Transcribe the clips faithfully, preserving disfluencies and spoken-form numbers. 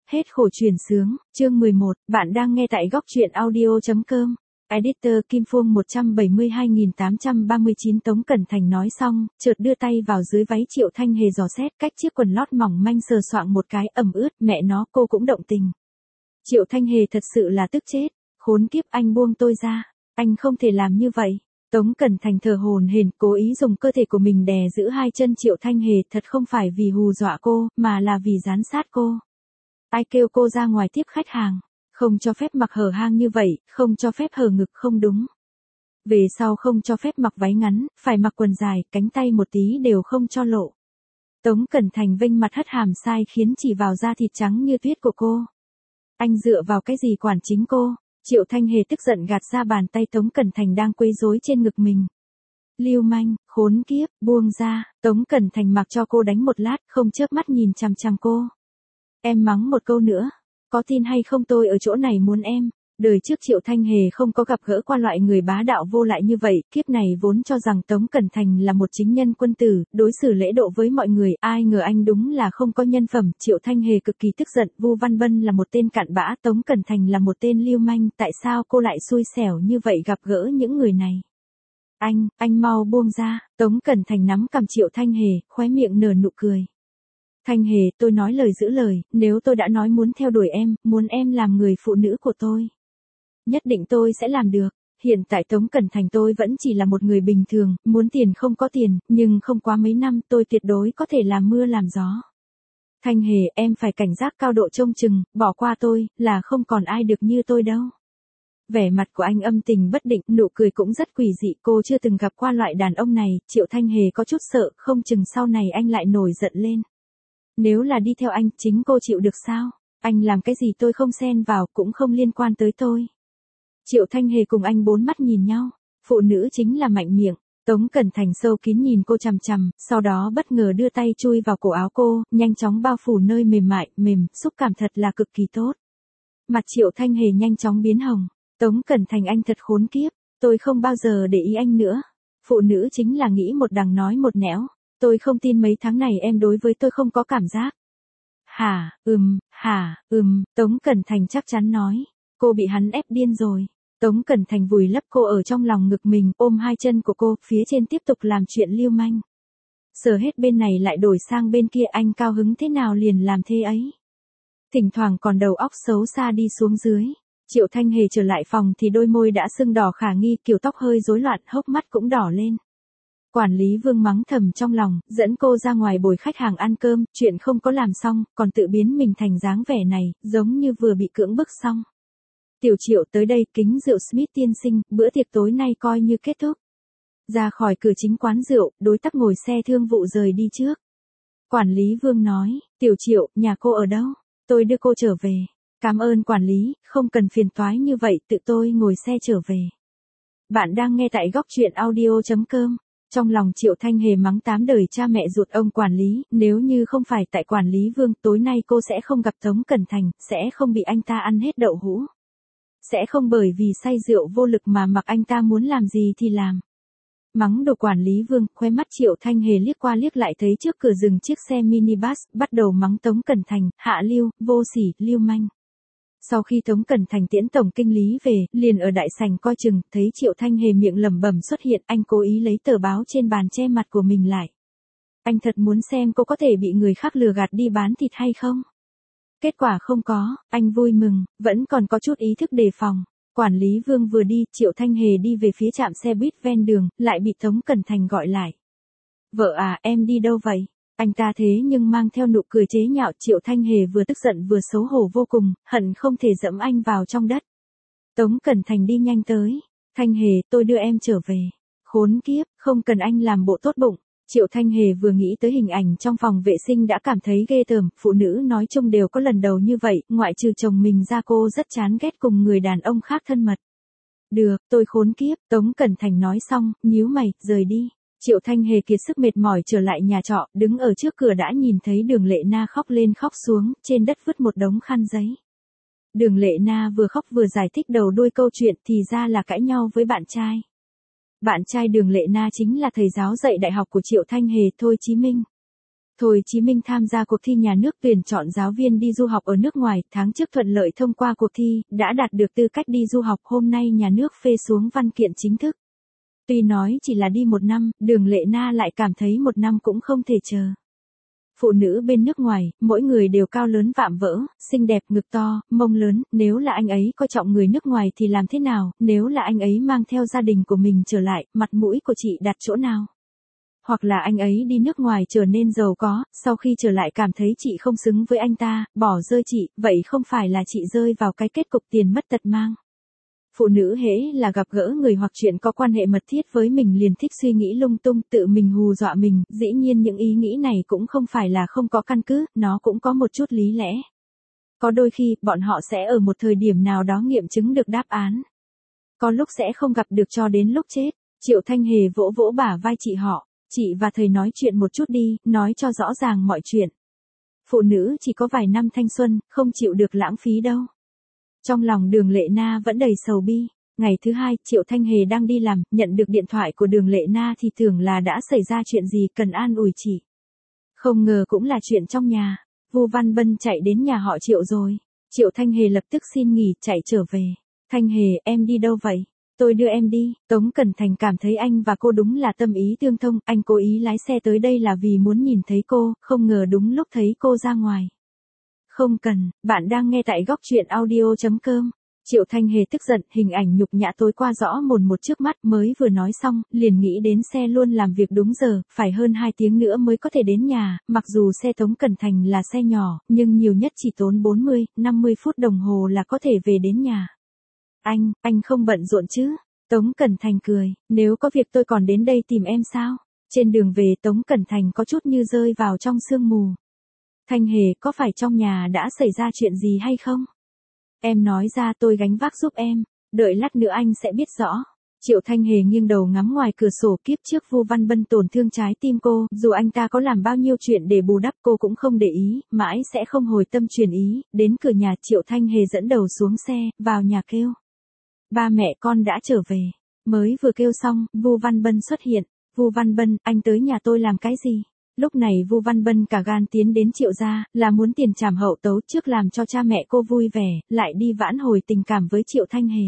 Hết khổ truyền sướng, chương mười một, bạn đang nghe tại góc truyện audio chấm com. Editor Kim Phương một trăm bảy mươi hai nghìn tám trăm ba mươi chín. Tống Cẩn Thành nói xong, chợt đưa tay vào dưới váy Triệu Thanh Hề dò xét, cách chiếc quần lót mỏng manh sờ soạng một cái, ẩm ướt, mẹ nó, cô cũng động tình. Triệu Thanh Hề thật sự là tức chết, khốn kiếp, anh buông tôi ra, anh không thể làm như vậy. Tống Cẩn Thành thở hổn hển, cố ý dùng cơ thể của mình đè giữ hai chân Triệu Thanh Hề, thật không phải vì hù dọa cô, mà là vì giám sát cô. Ai kêu cô ra ngoài tiếp khách hàng, không cho phép mặc hở hang như vậy, không cho phép hở ngực không đúng. Về sau không cho phép mặc váy ngắn, phải mặc quần dài, cánh tay một tí đều không cho lộ. Tống Cẩn Thành vênh mặt hất hàm sai khiến chỉ vào da thịt trắng như tuyết của cô. Anh dựa vào cái gì quản chính cô? Triệu Thanh Hề tức giận gạt ra bàn tay Tống Cẩn Thành đang quấy rối trên ngực mình. Lưu manh, khốn kiếp, buông ra. Tống Cẩn Thành mặc cho cô đánh một lát, không chớp mắt nhìn chằm chằm cô. Em mắng một câu nữa, có tin hay không tôi ở chỗ này muốn em. Đời trước Triệu Thanh Hề không có gặp gỡ qua loại người bá đạo vô lại như vậy, kiếp này vốn cho rằng Tống Cẩn Thành là một chính nhân quân tử, đối xử lễ độ với mọi người, ai ngờ anh đúng là không có nhân phẩm. Triệu Thanh Hề cực kỳ tức giận, Vu Văn Bân là một tên cặn bã, Tống Cẩn Thành là một tên lưu manh, tại sao cô lại xui xẻo như vậy gặp gỡ những người này? Anh, anh mau buông ra. Tống Cẩn Thành nắm cằm Triệu Thanh Hề, khóe miệng nở nụ cười. Thanh Hề, tôi nói lời giữ lời, nếu tôi đã nói muốn theo đuổi em, muốn em làm người phụ nữ của tôi, nhất định tôi sẽ làm được. Hiện tại Tống Cẩn Thành tôi vẫn chỉ là một người bình thường, muốn tiền không có tiền, nhưng không quá mấy năm tôi tuyệt đối có thể làm mưa làm gió. Thanh Hề, em phải cảnh giác cao độ trông chừng, bỏ qua tôi, là không còn ai được như tôi đâu. Vẻ mặt của anh âm tình bất định, nụ cười cũng rất quỷ dị, cô chưa từng gặp qua loại đàn ông này. Triệu Thanh Hề có chút sợ, không chừng sau này anh lại nổi giận lên. Nếu là đi theo anh, chính cô chịu được sao? Anh làm cái gì tôi không xen vào, cũng không liên quan tới tôi. Triệu Thanh Hề cùng anh bốn mắt nhìn nhau, phụ nữ chính là mạnh miệng. Tống Cẩn Thành sâu kín nhìn cô chằm chằm, sau đó bất ngờ đưa tay chui vào cổ áo cô, nhanh chóng bao phủ nơi mềm mại, mềm, xúc cảm thật là cực kỳ tốt. Mặt Triệu Thanh Hề nhanh chóng biến hồng. Tống Cẩn Thành, anh thật khốn kiếp, tôi không bao giờ để ý anh nữa. Phụ nữ chính là nghĩ một đằng nói một nẻo. Tôi không tin mấy tháng này em đối với tôi không có cảm giác. Hả, ừm, hả, ừm, Tống Cẩn Thành chắc chắn nói. Cô bị hắn ép điên rồi. Tống Cẩn Thành vùi lấp cô ở trong lòng ngực mình, ôm hai chân của cô, phía trên tiếp tục làm chuyện lưu manh. Sờ hết bên này lại đổi sang bên kia, anh cao hứng thế nào liền làm thế ấy. Thỉnh thoảng còn đầu óc xấu xa đi xuống dưới. Triệu Thanh Hề trở lại phòng thì đôi môi đã sưng đỏ khả nghi, kiểu tóc hơi rối loạn, hốc mắt cũng đỏ lên. Quản lý Vương mắng thầm trong lòng, dẫn cô ra ngoài bồi khách hàng ăn cơm, chuyện không có làm xong, còn tự biến mình thành dáng vẻ này, giống như vừa bị cưỡng bức xong. Tiểu Triệu, tới đây, kính rượu Smith tiên sinh, bữa tiệc tối nay coi như kết thúc. Ra khỏi cửa chính quán rượu, đối tác ngồi xe thương vụ rời đi trước. Quản lý Vương nói, Tiểu Triệu, nhà cô ở đâu? Tôi đưa cô trở về. Cảm ơn quản lý, không cần phiền toái như vậy, tự tôi ngồi xe trở về. Bạn đang nghe tại góc truyện audio chấm com. Trong lòng Triệu Thanh Hề mắng tám đời cha mẹ ruột ông quản lý, nếu như không phải tại quản lý Vương, tối nay cô sẽ không gặp Tống Cẩn Thành, sẽ không bị anh ta ăn hết đậu hũ. Sẽ không bởi vì say rượu vô lực mà mặc anh ta muốn làm gì thì làm. Mắng đồ quản lý Vương, khóe mắt Triệu Thanh Hề liếc qua liếc lại thấy trước cửa dừng chiếc xe minibus, bắt đầu mắng Tống Cẩn Thành, hạ lưu, vô sỉ, lưu manh. Sau khi Tống Cẩn Thành tiễn tổng kinh lý về, liền ở đại sảnh coi chừng, thấy Triệu Thanh Hề miệng lẩm bẩm xuất hiện, anh cố ý lấy tờ báo trên bàn che mặt của mình lại. Anh thật muốn xem cô có thể bị người khác lừa gạt đi bán thịt hay không. Kết quả không có, anh vui mừng, vẫn còn có chút ý thức đề phòng. Quản lý Vương vừa đi, Triệu Thanh Hề đi về phía trạm xe buýt ven đường, lại bị Tống Cẩn Thành gọi lại. Vợ à, em đi đâu vậy? Anh ta thế nhưng mang theo nụ cười chế nhạo. Triệu Thanh Hề vừa tức giận vừa xấu hổ vô cùng, hận không thể dẫm anh vào trong đất. Tống Cẩn Thành đi nhanh tới. Thanh Hề, tôi đưa em trở về. Khốn kiếp, không cần anh làm bộ tốt bụng. Triệu Thanh Hề vừa nghĩ tới hình ảnh trong phòng vệ sinh đã cảm thấy ghê tởm, phụ nữ nói chung đều có lần đầu như vậy, ngoại trừ chồng mình ra cô rất chán ghét cùng người đàn ông khác thân mật. Được, tôi khốn kiếp, Tống Cẩn Thành nói xong, nhíu mày, rời đi. Triệu Thanh Hề kiệt sức mệt mỏi trở lại nhà trọ, đứng ở trước cửa đã nhìn thấy Đường Lệ Na khóc lên khóc xuống, trên đất vứt một đống khăn giấy. Đường Lệ Na vừa khóc vừa giải thích đầu đuôi câu chuyện, thì ra là cãi nhau với bạn trai. Bạn trai Đường Lệ Na chính là thầy giáo dạy đại học của Triệu Thanh Hề, Thôi Chí Minh. Hồ Chí Minh tham gia cuộc thi nhà nước tuyển chọn giáo viên đi du học ở nước ngoài, tháng trước thuận lợi thông qua cuộc thi, đã đạt được tư cách đi du học, hôm nay nhà nước phê xuống văn kiện chính thức. Tuy nói chỉ là đi một năm, Đường Lệ Na lại cảm thấy một năm cũng không thể chờ. Phụ nữ bên nước ngoài, mỗi người đều cao lớn vạm vỡ, xinh đẹp, ngực to, mông lớn, nếu là anh ấy coi trọng người nước ngoài thì làm thế nào, nếu là anh ấy mang theo gia đình của mình trở lại, mặt mũi của chị đặt chỗ nào? Hoặc là anh ấy đi nước ngoài trở nên giàu có, sau khi trở lại cảm thấy chị không xứng với anh ta, bỏ rơi chị, vậy không phải là chị rơi vào cái kết cục tiền mất tật mang. Phụ nữ hễ là gặp gỡ người hoặc chuyện có quan hệ mật thiết với mình liền thích suy nghĩ lung tung, tự mình hù dọa mình, dĩ nhiên những ý nghĩ này cũng không phải là không có căn cứ, nó cũng có một chút lý lẽ. Có đôi khi, bọn họ sẽ ở một thời điểm nào đó nghiệm chứng được đáp án. Có lúc sẽ không gặp được cho đến lúc chết. Triệu Thanh Hề vỗ vỗ bả vai chị họ, chị và thầy nói chuyện một chút đi, nói cho rõ ràng mọi chuyện. Phụ nữ chỉ có vài năm thanh xuân, không chịu được lãng phí đâu. Trong lòng Đường Lệ Na vẫn đầy sầu bi. Ngày thứ hai, Triệu Thanh Hề đang đi làm, nhận được điện thoại của Đường Lệ Na thì tưởng là đã xảy ra chuyện gì cần an ủi chị. Không ngờ cũng là chuyện trong nhà. Vu Văn Bân chạy đến nhà họ Triệu rồi. Triệu Thanh Hề lập tức xin nghỉ, chạy trở về. Thanh Hề, em đi đâu vậy? Tôi đưa em đi. Tống Cẩn Thành cảm thấy anh và cô đúng là tâm ý tương thông, anh cố ý lái xe tới đây là vì muốn nhìn thấy cô, không ngờ đúng lúc thấy cô ra ngoài. Không cần, bạn đang nghe tại góc truyện audio chấm com. Triệu Thanh Hề tức giận, hình ảnh nhục nhã tối qua rõ mồn một trước mắt, mới vừa nói xong, liền nghĩ đến xe luôn làm việc đúng giờ, phải hơn hai tiếng nữa mới có thể đến nhà, mặc dù xe Tống Cẩn Thành là xe nhỏ, nhưng nhiều nhất chỉ tốn bốn mươi, năm mươi phút đồng hồ là có thể về đến nhà. Anh, anh không bận rộn chứ? Tống Cẩn Thành cười, nếu có việc tôi còn đến đây tìm em sao? Trên đường về Tống Cẩn Thành có chút như rơi vào trong sương mù. Thanh Hề, có phải trong nhà đã xảy ra chuyện gì hay không? Em nói ra tôi gánh vác giúp em, đợi lát nữa anh sẽ biết rõ. Triệu Thanh Hề nghiêng đầu ngắm ngoài cửa sổ, kiếp trước Vu Văn Bân tổn thương trái tim cô, dù anh ta có làm bao nhiêu chuyện để bù đắp cô cũng không để ý, mãi sẽ không hồi tâm chuyển ý, đến cửa nhà Triệu Thanh Hề dẫn đầu xuống xe, vào nhà kêu. Ba mẹ con đã trở về, mới vừa kêu xong, Vu Văn Bân xuất hiện. Vu Văn Bân, anh tới nhà tôi làm cái gì? Lúc này Vu Văn Bân cả gan tiến đến Triệu gia, là muốn tiền trảm hậu tấu, trước làm cho cha mẹ cô vui vẻ, lại đi vãn hồi tình cảm với Triệu Thanh Hề.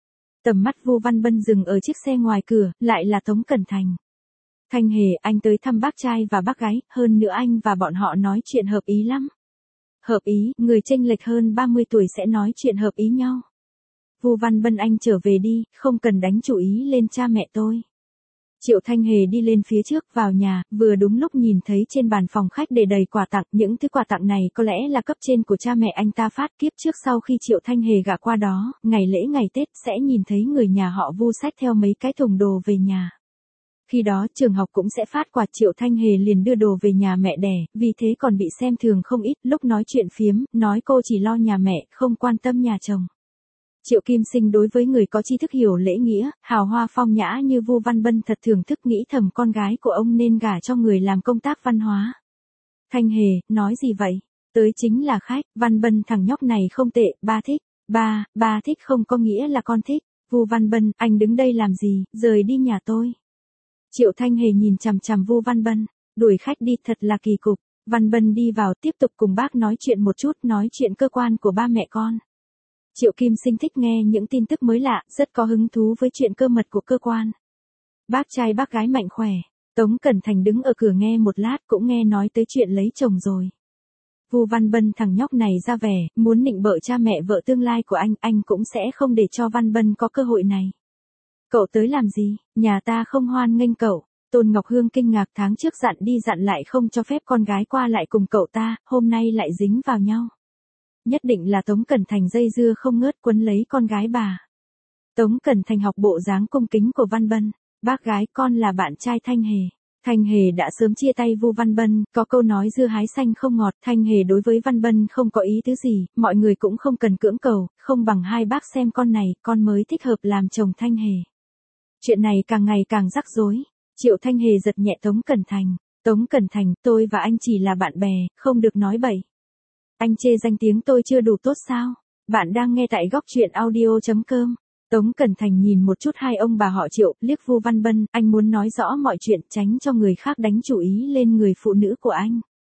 Tầm mắt Vu Văn Bân dừng ở chiếc xe ngoài cửa, lại là Tống Cẩn Thành. Thanh Hề, anh tới thăm bác trai và bác gái, hơn nữa anh và bọn họ nói chuyện hợp ý lắm. Hợp ý, người chênh lệch hơn ba mươi tuổi sẽ nói chuyện hợp ý nhau. Vu Văn Bân, anh trở về đi, không cần đánh chủ ý lên cha mẹ tôi. Triệu Thanh Hề đi lên phía trước vào nhà, vừa đúng lúc nhìn thấy trên bàn phòng khách để đầy quà tặng, những thứ quà tặng này có lẽ là cấp trên của cha mẹ anh ta phát. Kiếp trước sau khi Triệu Thanh Hề gả qua đó, ngày lễ ngày Tết sẽ nhìn thấy người nhà họ Vu xách theo mấy cái thùng đồ về nhà. Khi đó trường học cũng sẽ phát quà, Triệu Thanh Hề liền đưa đồ về nhà mẹ đẻ, vì thế còn bị xem thường không ít, lúc nói chuyện phiếm, nói cô chỉ lo nhà mẹ, không quan tâm nhà chồng. Triệu Kim Sinh đối với người có tri thức hiểu lễ nghĩa, hào hoa phong nhã như Vu Văn Bân thật thưởng thức, nghĩ thầm con gái của ông nên gả cho người làm công tác văn hóa. Thanh Hề, nói gì vậy? Tới chính là khách, Văn Bân thằng nhóc này không tệ, ba thích. Ba, ba thích không có nghĩa là con thích. Vu Văn Bân, anh đứng đây làm gì, rời đi nhà tôi. Triệu Thanh Hề nhìn chằm chằm Vu Văn Bân, đuổi khách đi thật là kỳ cục. Văn Bân đi vào tiếp tục cùng bác nói chuyện một chút, nói chuyện cơ quan của ba mẹ con. Triệu Kim Sinh thích nghe những tin tức mới lạ, rất có hứng thú với chuyện cơ mật của cơ quan. Bác trai bác gái mạnh khỏe. Tống Cẩn Thành đứng ở cửa nghe một lát cũng nghe nói tới chuyện lấy chồng rồi. Vu Văn Bân thằng nhóc này ra vẻ, muốn nịnh bợ cha mẹ vợ tương lai của anh, anh cũng sẽ không để cho Văn Bân có cơ hội này. Cậu tới làm gì, nhà ta không hoan nghênh cậu. Tôn Ngọc Hương kinh ngạc, tháng trước dặn đi dặn lại không cho phép con gái qua lại cùng cậu ta, hôm nay lại dính vào nhau. Nhất định là Tống Cẩn Thành dây dưa không ngớt quấn lấy con gái bà. Tống Cẩn Thành học bộ dáng cung kính của Văn Bân, bác gái con là bạn trai Thanh Hề. Thanh Hề đã sớm chia tay Vu Văn Bân, có câu nói dưa hái xanh không ngọt, Thanh Hề đối với Văn Bân không có ý tứ gì, mọi người cũng không cần cưỡng cầu, không bằng hai bác xem con này, con mới thích hợp làm chồng Thanh Hề. Chuyện này càng ngày càng rắc rối, Triệu Thanh Hề giật nhẹ Tống Cẩn Thành, Tống Cẩn Thành, tôi và anh chỉ là bạn bè, không được nói bậy. Anh chê danh tiếng tôi chưa đủ tốt sao? Bạn đang nghe tại góc truyện audio chấm com. Tống Cẩn Thành nhìn một chút hai ông bà họ Triệu, liếc Vu Văn Bân, anh muốn nói rõ mọi chuyện, tránh cho người khác đánh chủ ý lên người phụ nữ của anh.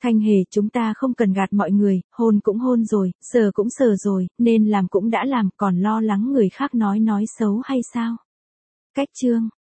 Thanh Hề, chúng ta không cần gạt mọi người, hôn cũng hôn rồi, sờ cũng sờ rồi, nên làm cũng đã làm, còn lo lắng người khác nói nói xấu hay sao? Cách chương